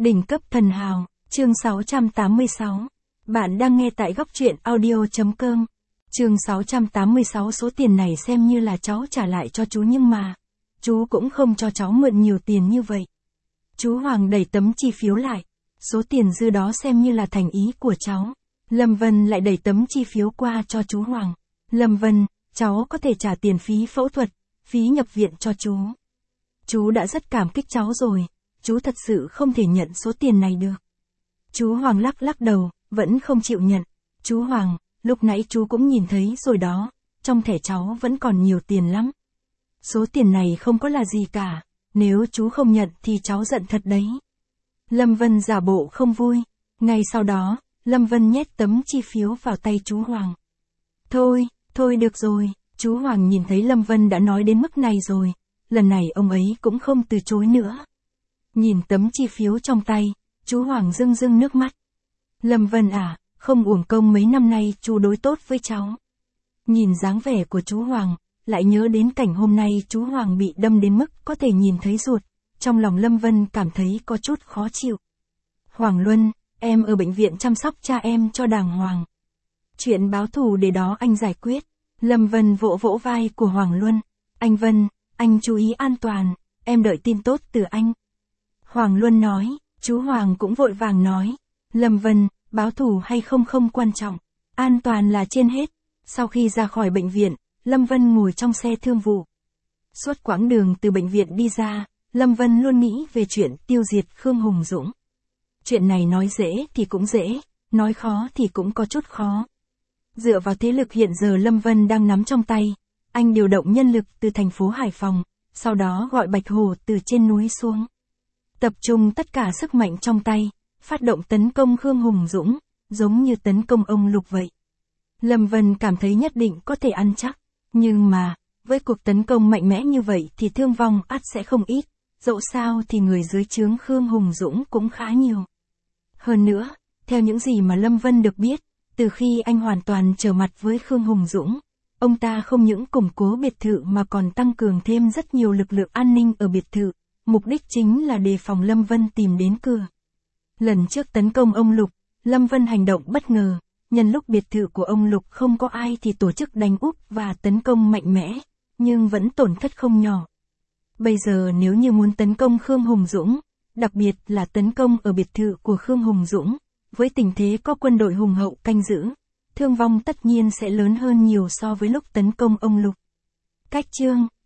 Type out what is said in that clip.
Đỉnh cấp thần hào, chương 686. Bạn đang nghe tại góc truyện audio.com. Chương 686. Số tiền này xem như là cháu trả lại cho chú nhưng mà chú cũng không cho cháu mượn nhiều tiền như vậy. Chú Hoàng đẩy tấm chi phiếu lại. Số tiền dư đó xem như là thành ý của cháu. Lâm Vân lại đẩy tấm chi phiếu qua cho chú Hoàng. Lâm Vân, cháu có thể trả tiền phí phẫu thuật, phí nhập viện cho chú. Chú đã rất cảm kích cháu rồi. Chú thật sự không thể nhận số tiền này được. Chú Hoàng lắc lắc đầu, vẫn không chịu nhận. Chú Hoàng, lúc nãy chú cũng nhìn thấy rồi đó, trong thẻ cháu vẫn còn nhiều tiền lắm. Số tiền này không có là gì cả, nếu chú không nhận thì cháu giận thật đấy. Lâm Vân giả bộ không vui. Ngay sau đó, Lâm Vân nhét tấm chi phiếu vào tay chú Hoàng. Thôi được rồi, chú Hoàng nhìn thấy Lâm Vân đã nói đến mức này rồi, lần này ông ấy cũng không từ chối nữa. Nhìn tấm chi phiếu trong tay, chú Hoàng rưng rưng nước mắt. Lâm Vân à, không uổng công mấy năm nay chú đối tốt với cháu. Nhìn dáng vẻ của chú Hoàng, lại nhớ đến cảnh hôm nay chú Hoàng bị đâm đến mức có thể nhìn thấy ruột, trong lòng Lâm Vân cảm thấy có chút khó chịu. Hoàng Luân, em ở bệnh viện chăm sóc cha em cho đàng hoàng. Chuyện báo thù để đó anh giải quyết. Lâm Vân vỗ vỗ vai của Hoàng Luân. Anh Vân, anh chú ý an toàn, em đợi tin tốt từ anh. Hoàng Luân nói, chú Hoàng cũng vội vàng nói. Lâm Vân, báo thù hay không không quan trọng, an toàn là trên hết. Sau khi ra khỏi bệnh viện, Lâm Vân ngồi trong xe thương vụ. Suốt quãng đường từ bệnh viện đi ra, Lâm Vân luôn nghĩ về chuyện tiêu diệt Khương Hùng Dũng. Chuyện này nói dễ thì cũng dễ, nói khó thì cũng có chút khó. Dựa vào thế lực hiện giờ Lâm Vân đang nắm trong tay, anh điều động nhân lực từ thành phố Hải Phòng, sau đó gọi Bạch Hổ từ trên núi xuống. Tập trung tất cả sức mạnh trong tay, phát động tấn công Khương Hùng Dũng, giống như tấn công ông Lục vậy. Lâm Vân cảm thấy nhất định có thể ăn chắc, nhưng mà, với cuộc tấn công mạnh mẽ như vậy thì thương vong ắt sẽ không ít, dẫu sao thì người dưới trướng Khương Hùng Dũng cũng khá nhiều. Hơn nữa, theo những gì mà Lâm Vân được biết, từ khi anh hoàn toàn trở mặt với Khương Hùng Dũng, ông ta không những củng cố biệt thự mà còn tăng cường thêm rất nhiều lực lượng an ninh ở biệt thự, mục đích chính là đề phòng Lâm Vân tìm đến cửa. Lần trước tấn công ông Lục, Lâm Vân hành động bất ngờ, nhân lúc biệt thự của ông Lục không có ai thì tổ chức đánh úp và tấn công mạnh mẽ, nhưng vẫn tổn thất không nhỏ. Bây giờ nếu như muốn tấn công Khương Hùng Dũng, đặc biệt là tấn công ở biệt thự của Khương Hùng Dũng, với tình thế có quân đội hùng hậu canh giữ, thương vong tất nhiên sẽ lớn hơn nhiều so với lúc tấn công ông Lục. Cách chương